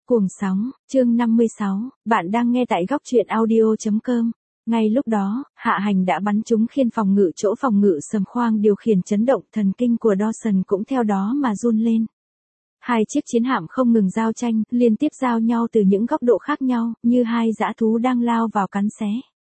Cuồng sóng, chương 56, bạn đang nghe tại góc truyện audio.com. Ngay lúc đó, Hạ Hành đã bắn trúng khiên phòng ngự chỗ phòng ngự sầm khoang điều khiển chấn động thần kinh của Dawson cũng theo đó mà run lên. Hai chiếc chiến hạm không ngừng giao tranh, liên tiếp giao nhau từ những góc độ khác nhau, như hai dã thú đang lao vào cắn xé.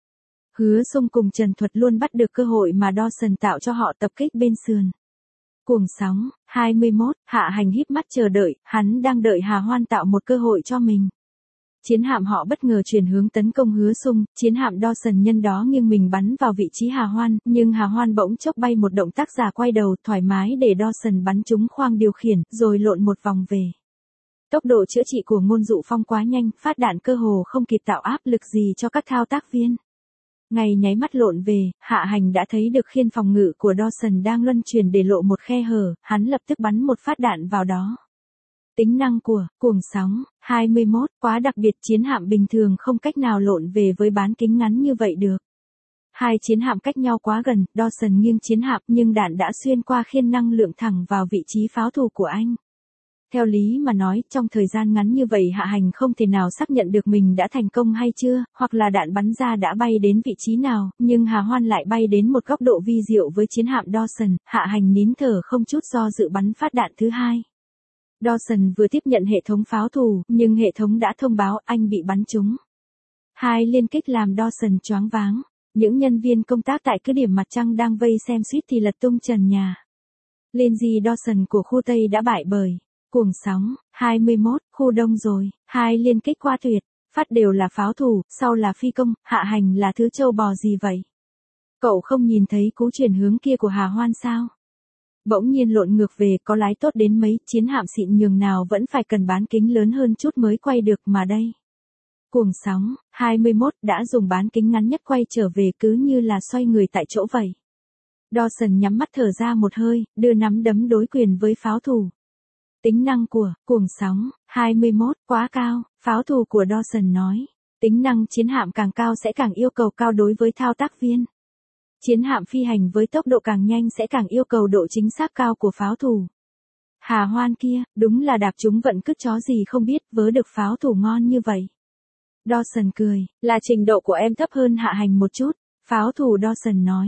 Hứa Xung cùng Trần Thuật luôn bắt được cơ hội mà Dawson tạo cho họ tập kích bên sườn. Cuồng sóng, 21, Hạ Hành híp mắt chờ đợi, hắn đang đợi Hà Hoan tạo một cơ hội cho mình. Chiến hạm họ bất ngờ chuyển hướng tấn công Hứa Xung, chiến hạm Dawson nhân đó nghiêng mình bắn vào vị trí Hà Hoan, nhưng Hà Hoan bỗng chốc bay một động tác giả quay đầu thoải mái để Dawson bắn trúng khoang điều khiển, rồi lộn một vòng về. Tốc độ chữa trị của Ngôn Dụ Phong quá nhanh, phát đạn cơ hồ không kịp tạo áp lực gì cho các thao tác viên. Ngay nháy mắt lộn về, Hạ Hành đã thấy được khiên phòng ngự của Dawson đang luân chuyển để lộ một khe hở, hắn lập tức bắn một phát đạn vào đó. Tính năng của Cuồng sóng, 21, quá đặc biệt, chiến hạm bình thường không cách nào lộn về với bán kính ngắn như vậy được. Hai chiến hạm cách nhau quá gần, Dawson nghiêng chiến hạm nhưng đạn đã xuyên qua khiên năng lượng thẳng vào vị trí pháo thủ của anh. Theo lý mà nói, trong thời gian ngắn như vậy Hạ Hành không thể nào xác nhận được mình đã thành công hay chưa, hoặc là đạn bắn ra đã bay đến vị trí nào, nhưng Hà Hoan lại bay đến một góc độ vi diệu với chiến hạm Dawson, Hạ Hành nín thở không chút do dự bắn phát đạn thứ hai. Dawson vừa tiếp nhận hệ thống pháo thủ, nhưng hệ thống đã thông báo anh bị bắn trúng. Hai liên kích làm Dawson choáng váng, những nhân viên công tác tại cứ điểm mặt trăng đang vây xem suýt thì lật tung trần nhà. Lindsay Dawson của khu Tây đã bại bởi Cuồng sóng, 21, khu Đông rồi, hai liên kích qua tuyệt, phát đều là pháo thủ, sau là phi công, Hạ Hành là thứ trâu bò gì vậy? Cậu không nhìn thấy cú chuyển hướng kia của Hà Hoan sao? Bỗng nhiên lộn ngược về, có lái tốt đến mấy, chiến hạm xịn nhường nào vẫn phải cần bán kính lớn hơn chút mới quay được mà đây. Cuồng sóng, 21, đã dùng bán kính ngắn nhất quay trở về cứ như là xoay người tại chỗ vậy. Dawson nhắm mắt thở ra một hơi, đưa nắm đấm đối quyền với pháo thủ. Tính năng của Cuồng sóng, 21, quá cao, pháo thủ của Dawson nói. Tính năng chiến hạm càng cao sẽ càng yêu cầu cao đối với thao tác viên. Chiến hạm phi hành với tốc độ càng nhanh sẽ càng yêu cầu độ chính xác cao của pháo thủ. Hà Hoan kia, đúng là đạp trúng vận cứt chó gì không biết, vớ được pháo thủ ngon như vậy. Dawson cười, là trình độ của em thấp hơn Hạ Hành một chút. Pháo thủ Dawson nói,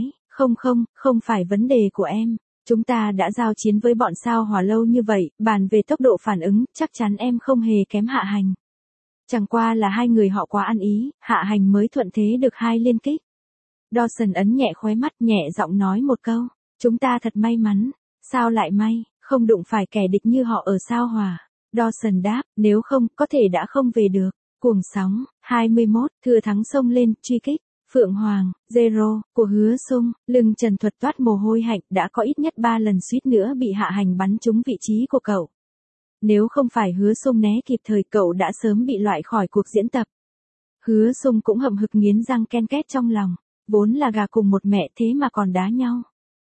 không phải vấn đề của em. Chúng ta đã giao chiến với bọn sao hỏa lâu như vậy, bàn về tốc độ phản ứng, chắc chắn em không hề kém Hạ Hành. Chẳng qua là hai người họ quá ăn ý, Hạ Hành mới thuận thế được hai liên kích. Dawson ấn nhẹ khóe mắt, nhẹ giọng nói một câu, chúng ta thật may mắn. Sao lại may, không đụng phải kẻ địch như họ ở sao hỏa. Dawson đáp, nếu không, có thể đã không về được. Cuồng sóng, 21, thừa thắng xông lên, truy kích. Phượng Hoàng, Zero, của Hứa Xung, lưng Trần Thuật toát mồ hôi hạnh, đã có ít nhất 3 lần suýt nữa bị Hạ Hành bắn trúng vị trí của cậu. Nếu không phải Hứa Xung né kịp thời cậu đã sớm bị loại khỏi cuộc diễn tập. Hứa Xung cũng hậm hực nghiến răng ken két trong lòng, vốn là gà cùng một mẹ thế mà còn đá nhau.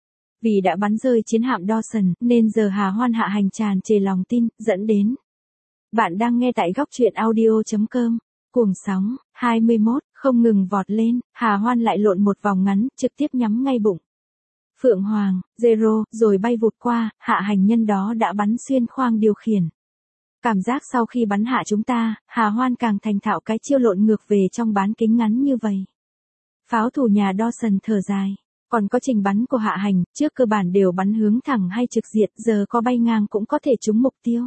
Vì đã bắn rơi chiến hạm Dawson, nên giờ Hà Hoan Hạ Hành tràn trề lòng tin, dẫn đến. Bạn đang nghe tại góc truyện audio.com. Cuồng sóng, 21, không ngừng vọt lên, Hà Hoan lại lộn một vòng ngắn, trực tiếp nhắm ngay bụng. Phượng Hoàng, Zero, rồi bay vụt qua, Hạ Hành nhân đó đã bắn xuyên khoang điều khiển. Cảm giác sau khi bắn hạ chúng ta, Hà Hoan càng thành thạo cái chiêu lộn ngược về trong bán kính ngắn như vậy. Pháo thủ nhà Dawson thở dài, còn có trình bắn của Hạ Hành, trước cơ bản đều bắn hướng thẳng hay trực diện, giờ có bay ngang cũng có thể trúng mục tiêu.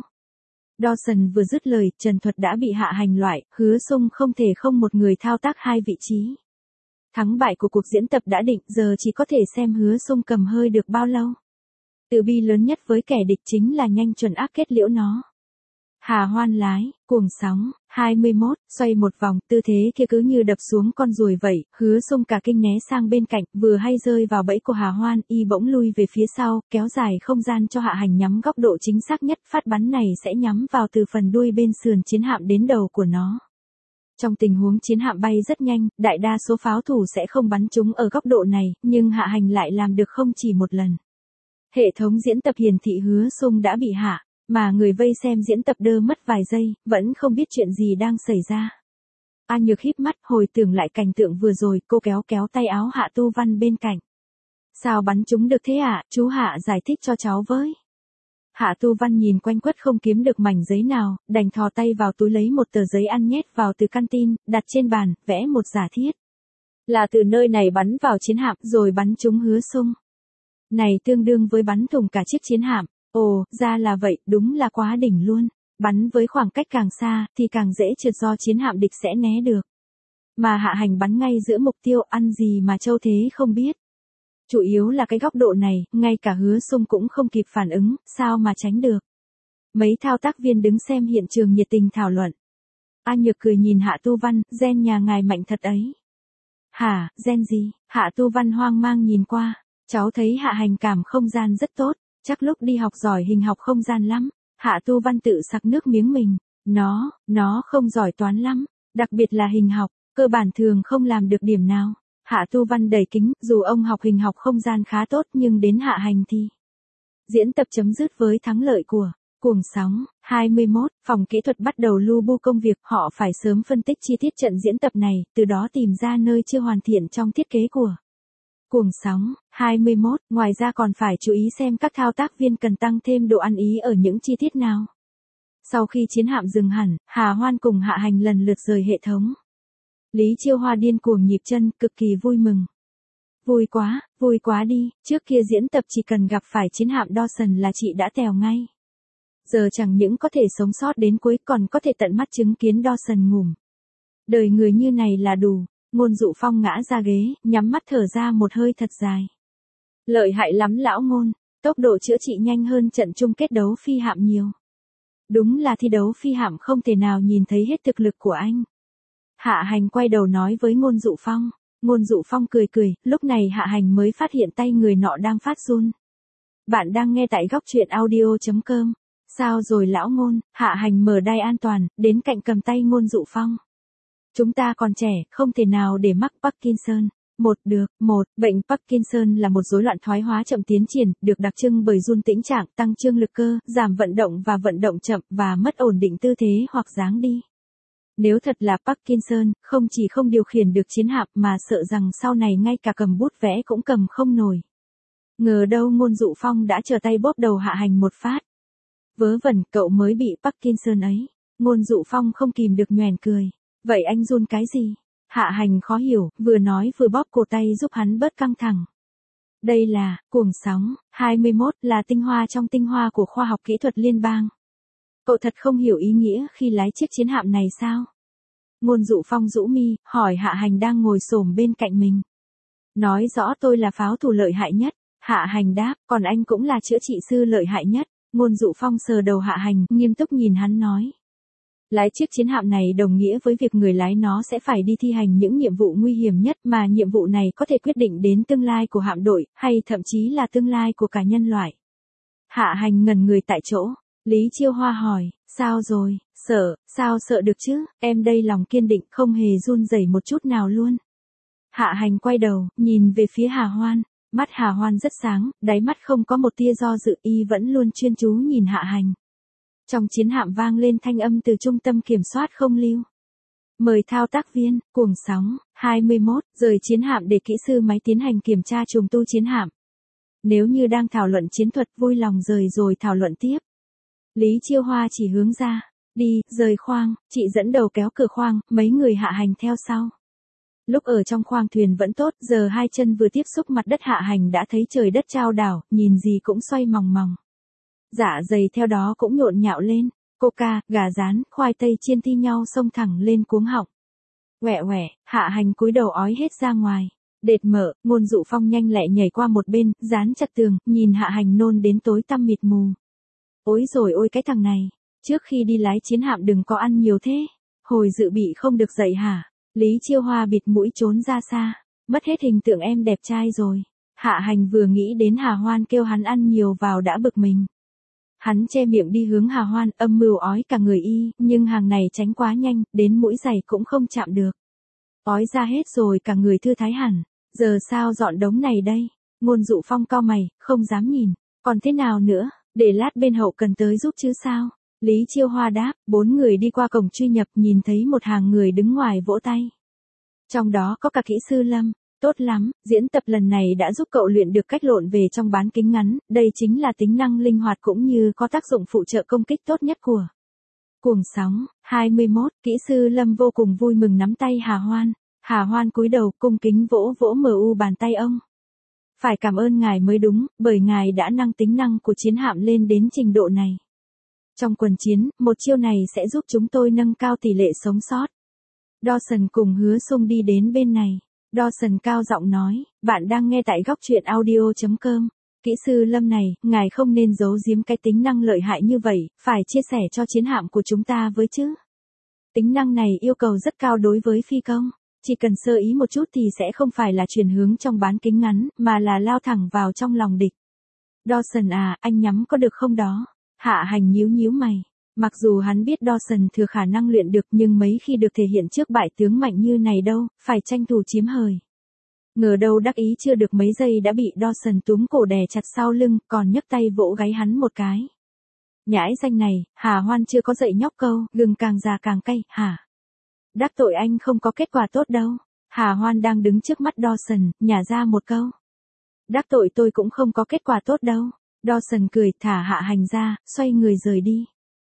Dawson vừa dứt lời, Trần Thuật đã bị Hạ Hành loại, Hứa Xung không thể không một người thao tác hai vị trí. Thắng bại của cuộc diễn tập đã định, giờ chỉ có thể xem Hứa Xung cầm hơi được bao lâu. Tự bi lớn nhất với kẻ địch chính là nhanh chuẩn áp kết liễu nó. Hà Hoan lái, Cuồng sóng, 21, xoay một vòng, tư thế kia cứ như đập xuống con ruồi vậy, Hứa Xung cả kinh né sang bên cạnh, vừa hay rơi vào bẫy của Hà Hoan, y bỗng lui về phía sau, kéo dài không gian cho Hạ Hành nhắm góc độ chính xác nhất, phát bắn này sẽ nhắm vào từ phần đuôi bên sườn chiến hạm đến đầu của nó. Trong tình huống chiến hạm bay rất nhanh, đại đa số pháo thủ sẽ không bắn chúng ở góc độ này, nhưng Hạ Hành lại làm được không chỉ một lần. Hệ thống diễn tập hiển thị Hứa Xung đã bị hạ. Mà người vây xem diễn tập đơ mất vài giây, vẫn không biết chuyện gì đang xảy ra. A Nhược híp mắt hồi tưởng lại cảnh tượng vừa rồi, cô kéo tay áo Hạ Tu Văn bên cạnh. Sao bắn chúng được thế ạ, chú Hạ giải thích cho cháu với. Hạ Tu Văn nhìn quanh quất không kiếm được mảnh giấy nào, đành thò tay vào túi lấy một tờ giấy ăn nhét vào từ canteen, đặt trên bàn, vẽ một giả thiết. Là từ nơi này bắn vào chiến hạm rồi bắn trúng Hứa Sung. Này tương đương với bắn thủng cả chiếc chiến hạm. Ồ, ra là vậy, đúng là quá đỉnh luôn. Bắn với khoảng cách càng xa thì càng dễ trượt do chiến hạm địch sẽ né được. Mà Hạ Hành bắn ngay giữa mục tiêu, ăn gì mà Châu Thế không biết. Chủ yếu là cái góc độ này, ngay cả Hứa Sung cũng không kịp phản ứng, sao mà tránh được. Mấy thao tác viên đứng xem hiện trường nhiệt tình thảo luận. A Nhược cười nhìn Hạ Tu Văn, gen nhà ngài mạnh thật ấy. Hả, gen gì? Hạ Tu Văn hoang mang nhìn qua. Cháu thấy Hạ Hành cảm không gian rất tốt, chắc lúc đi học giỏi hình học không gian lắm. Hạ Tu Văn tự sặc nước miếng mình. Nó không giỏi toán lắm, đặc biệt là hình học, cơ bản thường không làm được điểm nào. Hạ Tu Văn đầy kính, dù ông học hình học không gian khá tốt nhưng đến Hạ Hành thì. Diễn tập chấm dứt với thắng lợi của Cuồng Sóng. 21, phòng kỹ thuật bắt đầu lu bu công việc, họ phải sớm phân tích chi tiết trận diễn tập này, từ đó tìm ra nơi chưa hoàn thiện trong thiết kế của Cuồng Sóng. 21, ngoài ra còn phải chú ý xem các thao tác viên cần tăng thêm độ ăn ý ở những chi tiết nào. Sau khi chiến hạm dừng hẳn, Hà Hoan cùng Hạ Hành lần lượt rời hệ thống. Lý Chiêu Hoa điên cuồng nhịp chân, cực kỳ vui mừng. Vui quá đi, trước kia diễn tập chỉ cần gặp phải chiến hạm Dawson là chị đã tèo ngay. Giờ chẳng những có thể sống sót đến cuối còn có thể tận mắt chứng kiến Dawson ngủm. Đời người như này là đủ. Ngôn Dụ Phong ngã ra ghế, nhắm mắt thở ra một hơi thật dài. Lợi hại lắm lão Ngôn, tốc độ chữa trị nhanh hơn trận chung kết đấu phi hạm nhiều. Đúng là thi đấu phi hạm không thể nào nhìn thấy hết thực lực của anh. Hạ Hành quay đầu nói với Ngôn Dụ Phong. Ngôn Dụ Phong cười, lúc này Hạ Hành mới phát hiện tay người nọ đang phát run. Bạn đang nghe tại góc truyện audio.com. Sao rồi lão Ngôn? Hạ Hành mở đai an toàn, đến cạnh cầm tay Ngôn Dụ Phong. Chúng ta còn trẻ, không thể nào để mắc Parkinson. Bệnh Parkinson là một rối loạn thoái hóa chậm tiến triển, được đặc trưng bởi run tĩnh trạng, tăng trương lực cơ, giảm vận động và vận động chậm và mất ổn định tư thế hoặc dáng đi. Nếu thật là Parkinson, không chỉ không điều khiển được chiến hạm mà sợ rằng sau này ngay cả cầm bút vẽ cũng cầm không nổi. Ngờ đâu Ngôn Dụ Phong đã trở tay bóp đầu Hạ Hành một phát. Vớ vẩn, cậu mới bị Parkinson ấy. Ngôn Dụ Phong không kìm được nhoẻn cười. Vậy anh run cái gì? Hạ Hành khó hiểu, vừa nói vừa bóp cổ tay giúp hắn bớt căng thẳng. Đây là Cuồng Sóng. 21 là tinh hoa trong tinh hoa của khoa học kỹ thuật liên bang. Cậu thật không hiểu ý nghĩa khi lái chiếc chiến hạm này sao? Ngôn Dụ Phong rũ mi, hỏi Hạ Hành đang ngồi xổm bên cạnh mình. Nói rõ tôi là pháo thủ lợi hại nhất. Hạ Hành đáp, còn anh cũng là chữa trị sư lợi hại nhất. Ngôn Dụ Phong sờ đầu Hạ Hành, nghiêm túc nhìn hắn nói. Lái chiếc chiến hạm này đồng nghĩa với việc người lái nó sẽ phải đi thi hành những nhiệm vụ nguy hiểm nhất mà nhiệm vụ này có thể quyết định đến tương lai của hạm đội, hay thậm chí là tương lai của cả nhân loại. Hạ Hành ngẩn người tại chỗ. Lý Chiêu Hoa hỏi, sao rồi, sao sợ được chứ, em đây lòng kiên định không hề run rẩy một chút nào luôn. Hạ Hành quay đầu, nhìn về phía Hà Hoan, mắt Hà Hoan rất sáng, đáy mắt không có một tia do dự, y vẫn luôn chuyên chú nhìn Hạ Hành. Trong chiến hạm vang lên thanh âm từ trung tâm kiểm soát không lưu. Mời thao tác viên, Cuồng Sóng. 21, rời chiến hạm để kỹ sư máy tiến hành kiểm tra trùng tu chiến hạm. Nếu như đang thảo luận chiến thuật vui lòng rời rồi thảo luận tiếp. Lý Chiêu Hoa chỉ hướng ra. Đi, rời khoang, chị dẫn đầu kéo cửa khoang, mấy người Hạ Hành theo sau. Lúc ở trong khoang thuyền vẫn tốt, giờ hai chân vừa tiếp xúc mặt đất Hạ Hành đã thấy trời đất chao đảo, nhìn gì cũng xoay mòng mòng. Dạ dày theo đó cũng nhộn nhạo lên, coca, gà rán, khoai tây chiên thi nhau xông thẳng lên cuống họng. Quẹ, Hạ Hành cúi đầu ói hết ra ngoài. Đệt mở, Ngôn Dụ Phong nhanh lẹ nhảy qua một bên, dán chặt tường, nhìn Hạ Hành nôn đến tối tăm mịt mù. Ôi rồi ôi cái thằng này, trước khi đi lái chiến hạm đừng có ăn nhiều thế. Hồi dự bị không được dậy hả? Lý Chiêu Hoa bịt mũi trốn ra xa, mất hết hình tượng em đẹp trai rồi. Hạ Hành vừa nghĩ đến Hà Hoan kêu hắn ăn nhiều vào đã bực mình. Hắn che miệng đi hướng Hà Hoan, âm mưu ói cả người y, nhưng hàng này tránh quá nhanh, đến mũi giày cũng không chạm được. Ói ra hết rồi cả người thư thái hẳn, giờ sao dọn đống này đây? Ngôn Dụ Phong cau mày, không dám nhìn, còn thế nào nữa, để lát bên hậu cần tới giúp chứ sao? Lý Chiêu Hoa đáp, 4 người đi qua cổng truy nhập nhìn thấy một hàng người đứng ngoài vỗ tay. Trong đó có cả kỹ sư Lâm, Tốt lắm, diễn tập lần này đã giúp cậu luyện được cách lộn về trong bán kính ngắn, đây chính là tính năng linh hoạt cũng như có tác dụng phụ trợ công kích tốt nhất của cuồng sóng. 21, kỹ sư Lâm vô cùng vui mừng nắm tay Hà Hoan. Hà Hoan cúi đầu cung kính vỗ vỗ mu bàn tay ông. Phải cảm ơn ngài mới đúng, bởi ngài đã nâng tính năng của chiến hạm lên đến trình độ này. Trong quần chiến, một chiêu này sẽ giúp chúng tôi nâng cao tỷ lệ sống sót. Dawson cùng Hứa Sung đi đến bên này. Dawson cao giọng nói, bạn đang nghe tại góc truyện audio.com. Kỹ sư Lâm này, ngài không nên giấu giếm cái tính năng lợi hại như vậy, phải chia sẻ cho chiến hạm của chúng ta với chứ. Tính năng này yêu cầu rất cao đối với phi công. Chỉ cần sơ ý một chút thì sẽ không phải là chuyển hướng trong bán kính ngắn, mà là lao thẳng vào trong lòng địch. Dawson à, anh nhắm có được không đó? Hạ Hành nhíu nhíu mày. Mặc dù hắn biết Dawson thừa khả năng luyện được nhưng mấy khi được thể hiện trước bại tướng mạnh như này đâu, phải tranh thủ chiếm hời. Ngờ đâu đắc ý chưa được mấy giây đã bị Dawson túm cổ đè chặt sau lưng, còn nhấc tay vỗ gáy hắn một cái. Nhãi danh này, Hà Hoan chưa có dạy nhóc câu, gừng càng già càng cay, hả? Đắc tội anh không có kết quả tốt đâu. Hà Hoan đang đứng trước mắt Dawson, nhả ra một câu. Đắc tội tôi cũng không có kết quả tốt đâu. Dawson cười thả Hạ Hành ra, xoay người rời đi.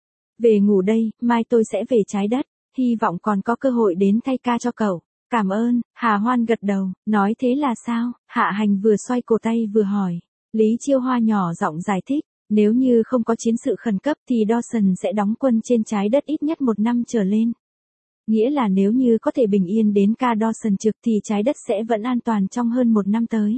Về ngủ đây, mai tôi sẽ về trái đất, hy vọng còn có cơ hội đến thay ca cho cậu. Cảm ơn, Hà Hoan gật đầu, nói thế là sao? Hạ Hành vừa xoay cổ tay vừa hỏi. Lý Chiêu Hoa nhỏ giọng giải thích, nếu như không có chiến sự khẩn cấp thì Dawson sẽ đóng quân trên trái đất ít nhất 1 năm trở lên. Nghĩa là nếu như có thể bình yên đến ca Dawson trực thì trái đất sẽ vẫn an toàn trong hơn 1 năm tới.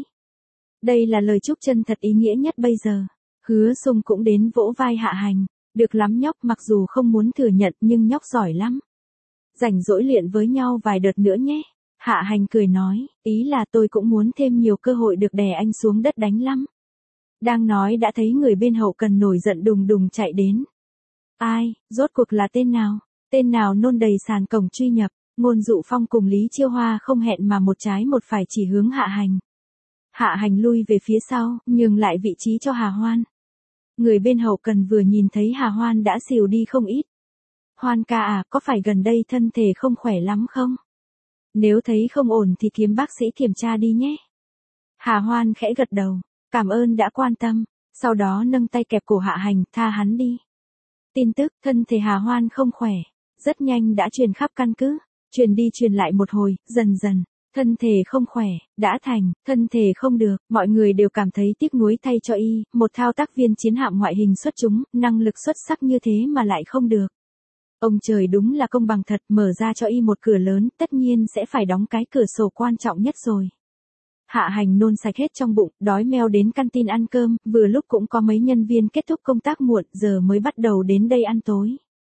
Đây là lời chúc chân thật ý nghĩa nhất bây giờ. Hứa Sung cũng đến vỗ vai Hạ Hành. Được lắm nhóc, mặc dù không muốn thừa nhận nhưng nhóc giỏi lắm. Rảnh rỗi luyện với nhau vài đợt nữa nhé. Hạ Hành cười nói, ý là tôi cũng muốn thêm nhiều cơ hội được đè anh xuống đất đánh lắm. Đang nói đã thấy người bên hậu cần nổi giận đùng đùng chạy đến. Ai, rốt cuộc là tên nào? Tên nào nôn đầy sàn cổng truy nhập? Ngôn Dụ Phong cùng Lý Chiêu Hoa không hẹn mà một trái một phải chỉ hướng Hạ Hành. Hạ Hành lui về phía sau, nhường lại vị trí cho Hà Hoan. Người bên hậu cần vừa nhìn thấy Hà Hoan đã xỉu đi không ít. Hoan ca à, có phải gần đây thân thể không khỏe lắm không? Nếu thấy không ổn thì kiếm bác sĩ kiểm tra đi nhé. Hà Hoan khẽ gật đầu, cảm ơn đã quan tâm, sau đó nâng tay kẹp cổ Hạ Hành, tha hắn đi. Tin tức, thân thể Hà Hoan không khỏe, rất nhanh đã truyền khắp căn cứ, truyền đi truyền lại một hồi, dần dần. Thân thể không khỏe, đã thành, thân thể không được, mọi người đều cảm thấy tiếc nuối thay cho y, một thao tác viên chiến hạm ngoại hình xuất chúng, năng lực xuất sắc như thế mà lại không được. Ông trời đúng là công bằng thật, mở ra cho y một cửa lớn, tất nhiên sẽ phải đóng cái cửa sổ quan trọng nhất rồi. Hạ Hành nôn sạch hết trong bụng, đói meo đến canteen ăn cơm, vừa lúc cũng có mấy nhân viên kết thúc công tác muộn, giờ mới bắt đầu đến đây ăn tối.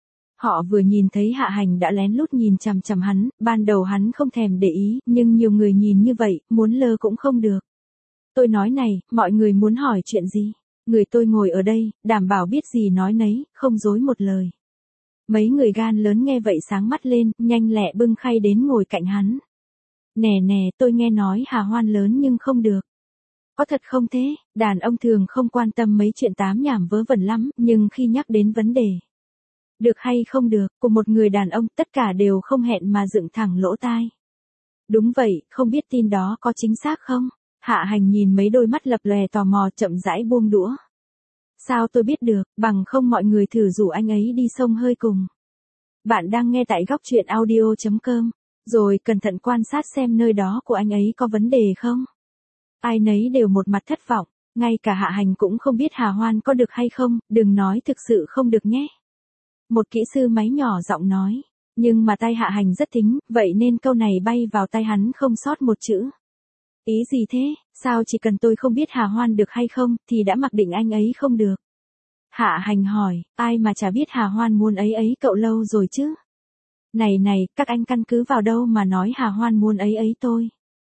Họ vừa nhìn thấy Hạ Hành đã lén lút nhìn chằm chằm hắn, ban đầu hắn không thèm để ý, nhưng nhiều người nhìn như vậy, muốn lơ cũng không được. Tôi nói này, mọi người muốn hỏi chuyện gì? Người tôi ngồi ở đây, đảm bảo biết gì nói nấy, không dối một lời. Mấy người gan lớn nghe vậy sáng mắt lên, nhanh lẹ bưng khay đến ngồi cạnh hắn. Nè nè, tôi nghe nói Hà Hoan lớn nhưng không được. Có thật không thế? Đàn ông thường không quan tâm mấy chuyện tám nhảm vớ vẩn lắm, nhưng khi nhắc đến vấn đề được hay không được, của một người đàn ông, tất cả đều không hẹn mà dựng thẳng lỗ tai. Đúng vậy, không biết tin đó có chính xác không? Hạ Hành nhìn mấy đôi mắt lập lòe tò mò chậm rãi buông đũa. Sao tôi biết được, bằng không mọi người thử rủ anh ấy đi xông hơi cùng. Bạn đang nghe tại góc truyện audio.com, rồi cẩn thận quan sát xem nơi đó của anh ấy có vấn đề không. Ai nấy đều một mặt thất vọng, ngay cả Hạ Hành cũng không biết Hà Hoan có được hay không, đừng nói thực sự không được nhé. Một kỹ sư máy nhỏ giọng nói, nhưng mà tay Hạ Hành rất thính, vậy nên câu này bay vào tay hắn không sót một chữ. Ý gì thế, sao chỉ cần tôi không biết Hà Hoan được hay không, thì đã mặc định anh ấy không được. Hạ Hành hỏi, ai mà chả biết Hà Hoan muốn ấy ấy cậu lâu rồi chứ. Này này, các anh căn cứ vào đâu mà nói Hà Hoan muốn ấy ấy tôi.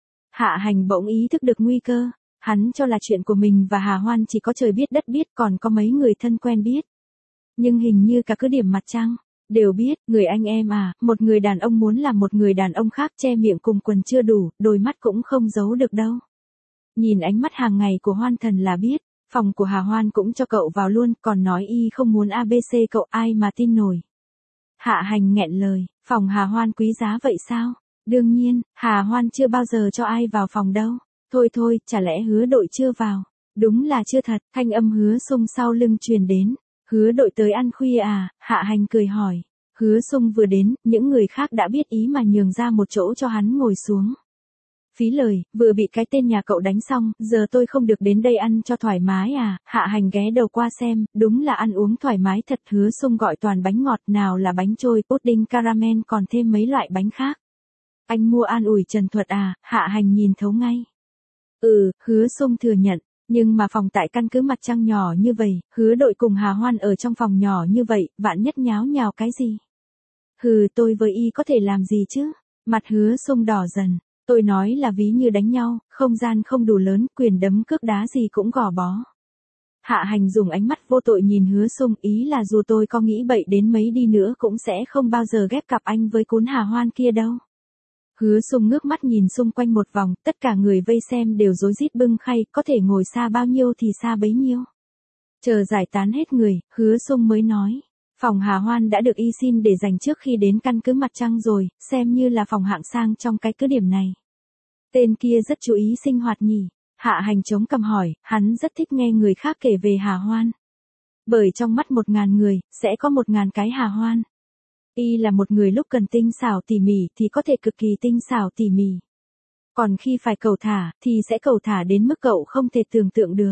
Hạ Hành bỗng ý thức được nguy cơ, hắn cho là chuyện của mình và Hà Hoan chỉ có trời biết đất biết, còn có mấy người thân quen biết. Nhưng hình như cả cứ điểm mặt trăng đều biết, người anh em à, một người đàn ông muốn làm một người đàn ông khác che miệng cùng quần chưa đủ, đôi mắt cũng không giấu được đâu. Nhìn ánh mắt hàng ngày của Hoan Thần là biết, phòng của Hà Hoan cũng cho cậu vào luôn, còn nói y không muốn ABC cậu ai mà tin nổi. Hạ Hành nghẹn lời, phòng Hà Hoan quý giá vậy sao? Đương nhiên, Hà Hoan chưa bao giờ cho ai vào phòng đâu. Thôi thôi, chả lẽ Hứa Đội chưa vào? Đúng là chưa thật, thanh âm Hứa Sung sau lưng truyền đến. Hứa Đội tới ăn khuya à? Hạ Hành cười hỏi. Hứa Sung vừa đến, những người khác đã biết ý mà nhường ra một chỗ cho hắn ngồi xuống. Phí lời, vừa bị cái tên nhà cậu đánh xong, giờ tôi không được đến đây ăn cho thoải mái à? Hạ Hành ghé đầu qua xem, đúng là ăn uống thoải mái thật. Hứa Sung gọi toàn bánh ngọt, nào là bánh trôi, pudding caramel, còn thêm mấy loại bánh khác. Anh mua an ủi Trần Thuật à? Hạ Hành nhìn thấu ngay. Hứa Sung thừa nhận. Nhưng mà phòng tại căn cứ Mặt Trăng nhỏ như vậy, Hứa Đội cùng Hà Hoan ở trong phòng nhỏ như vậy, vạn nhất nháo nhào cái gì? Tôi với y có thể làm gì chứ? Mặt Hứa Sung đỏ dần. Tôi nói là ví như đánh nhau, không gian không đủ lớn, quyền đấm cước đá gì cũng gò bó. Hạ Hành dùng ánh mắt vô tội nhìn Hứa Sung, ý là dù tôi có nghĩ bậy đến mấy đi nữa cũng sẽ không bao giờ ghép cặp anh với cún Hà Hoan kia đâu. Hứa Sung ngước mắt nhìn xung quanh một vòng, tất cả người vây xem đều rối rít bưng khay, có thể ngồi xa bao nhiêu thì xa bấy nhiêu. Chờ giải tán hết người, Hứa Sung mới nói. Phòng Hà Hoan đã được y xin để dành trước khi đến căn cứ Mặt Trăng rồi, xem như là phòng hạng sang trong cái cứ điểm này. Tên kia rất chú ý sinh hoạt nhỉ? Hạ Hành chống cằm hỏi, hắn rất thích nghe người khác kể về Hà Hoan. Bởi trong mắt 1.000 người, sẽ có 1.000 cái Hà Hoan. Y là một người lúc cần tinh xảo tỉ mỉ thì có thể cực kỳ tinh xảo tỉ mỉ. Còn khi phải cầu thả, thì sẽ cầu thả đến mức cậu không thể tưởng tượng được.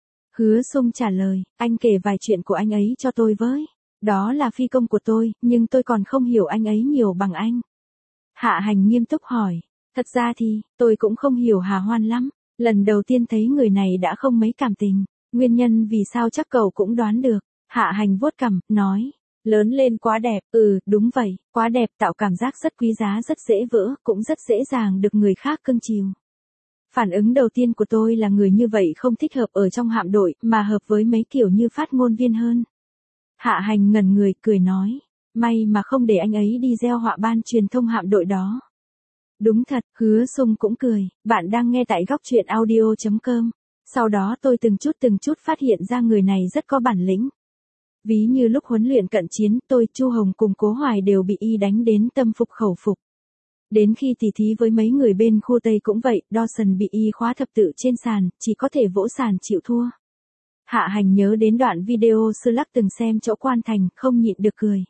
Hứa Sung trả lời, anh kể vài chuyện của anh ấy cho tôi với. Đó là phi công của tôi, nhưng tôi còn không hiểu anh ấy nhiều bằng anh. Hạ Hành nghiêm túc hỏi. Thật ra thì, tôi cũng không hiểu Hà Hoan lắm. Lần đầu tiên thấy người này đã không mấy cảm tình. Nguyên nhân vì sao chắc cậu cũng đoán được. Hạ Hành vuốt cằm, nói. Lớn lên quá đẹp, đúng vậy, quá đẹp tạo cảm giác rất quý giá, rất dễ vỡ, cũng rất dễ dàng được người khác cưng chiều. Phản ứng đầu tiên của tôi là người như vậy không thích hợp ở trong hạm đội, mà hợp với mấy kiểu như phát ngôn viên hơn. Hạ Hành ngẩn người, cười nói, may mà không để anh ấy đi gieo họa ban truyền thông hạm đội đó. Đúng thật, Hứa Sung cũng cười, bạn đang nghe tại góc truyện audio.com. Sau đó tôi từng chút phát hiện ra người này rất có bản lĩnh. Ví như lúc huấn luyện cận chiến, tôi, Chu Hồng cùng Cố Hoài đều bị y đánh đến tâm phục khẩu phục. Đến khi tỉ thí với mấy người bên khu Tây cũng vậy, Dawson bị y khóa thập tự trên sàn, chỉ có thể vỗ sàn chịu thua. Hạ Hành nhớ đến đoạn video Sư Lắc từng xem chỗ Quan Thành, không nhịn được cười.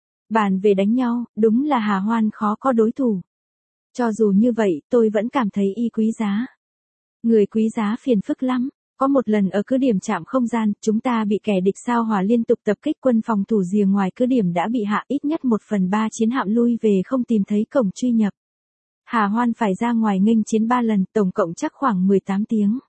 Bàn về đánh nhau, đúng là Hà Hoan khó có đối thủ. Cho dù như vậy, tôi vẫn cảm thấy y quý giá. Người quý giá phiền phức lắm. Có một lần ở cứ điểm trạm không gian, chúng ta bị kẻ địch sao hỏa liên tục tập kích, quân phòng thủ rìa ngoài cứ điểm đã bị hạ, ít nhất 1/3 chiến hạm lui về không tìm thấy cổng truy nhập. Hà Hoan phải ra ngoài nghênh chiến 3 lần, tổng cộng chắc khoảng 18 tiếng.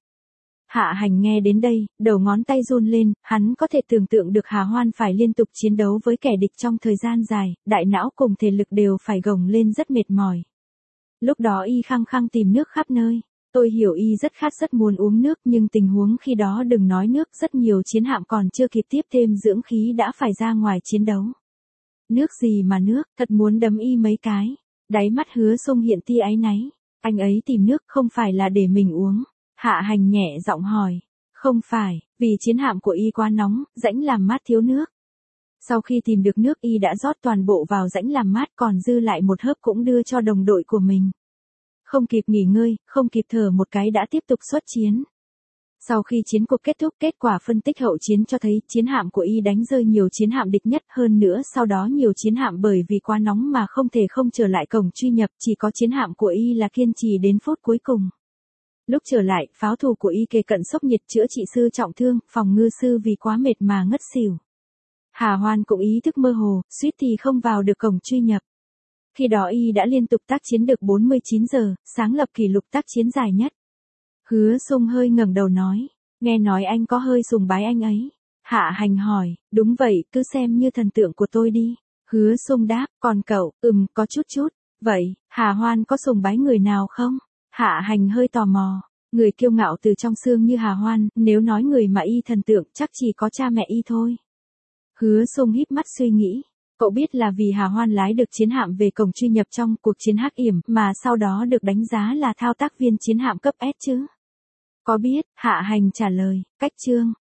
Hạ Hành nghe đến đây, đầu ngón tay run lên, hắn có thể tưởng tượng được Hà Hoan phải liên tục chiến đấu với kẻ địch trong thời gian dài, đại não cùng thể lực đều phải gồng lên rất mệt mỏi. Lúc đó y khăng khăng tìm nước khắp nơi. Tôi hiểu y rất khát, rất muốn uống nước, nhưng tình huống khi đó đừng nói nước, rất nhiều chiến hạm còn chưa kịp tiếp thêm dưỡng khí đã phải ra ngoài chiến đấu. Nước gì mà nước, thật muốn đấm y mấy cái. Đáy mắt Hứa Sung hiện tia áy náy. Anh ấy tìm nước không phải là để mình uống. Hạ Hành nhẹ giọng hỏi. Không phải, vì chiến hạm của y quá nóng, rãnh làm mát thiếu nước. Sau khi tìm được nước y đã rót toàn bộ vào rãnh làm mát, còn dư lại một hớp cũng đưa cho đồng đội của mình. Không kịp nghỉ ngơi, không kịp thở một cái đã tiếp tục xuất chiến. Sau khi chiến cuộc kết thúc, kết quả phân tích hậu chiến cho thấy chiến hạm của y đánh rơi nhiều chiến hạm địch nhất, hơn nữa sau đó nhiều chiến hạm bởi vì quá nóng mà không thể không trở lại cổng truy nhập, chỉ có chiến hạm của y là kiên trì đến phút cuối cùng. Lúc trở lại, pháo thủ của y kề cận sốc nhiệt chữa trị sư trọng thương, phòng ngư sư vì quá mệt mà ngất xỉu. Hà Hoan cũng ý thức mơ hồ, suýt thì không vào được cổng truy nhập. Khi đó y đã liên tục tác chiến được 49 giờ, sáng lập kỷ lục tác chiến dài nhất. Hứa Sung hơi ngẩng đầu nói, nghe nói anh có hơi sùng bái anh ấy. Hạ Hành hỏi, đúng vậy, cứ xem như thần tượng của tôi đi. Hứa Sung đáp, còn cậu, có chút. Vậy, Hà Hoan có sùng bái người nào không? Hạ Hành hơi tò mò, người kiêu ngạo từ trong xương như Hà Hoan, nếu nói người mà y thần tượng chắc chỉ có cha mẹ y thôi. Hứa Sung híp mắt suy nghĩ. Cậu biết là vì Hà Hoan lái được chiến hạm về cổng truy nhập trong cuộc chiến hắc yểm mà sau đó được đánh giá là thao tác viên chiến hạm cấp S chứ? Có biết, Hạ Hành trả lời, cách chương.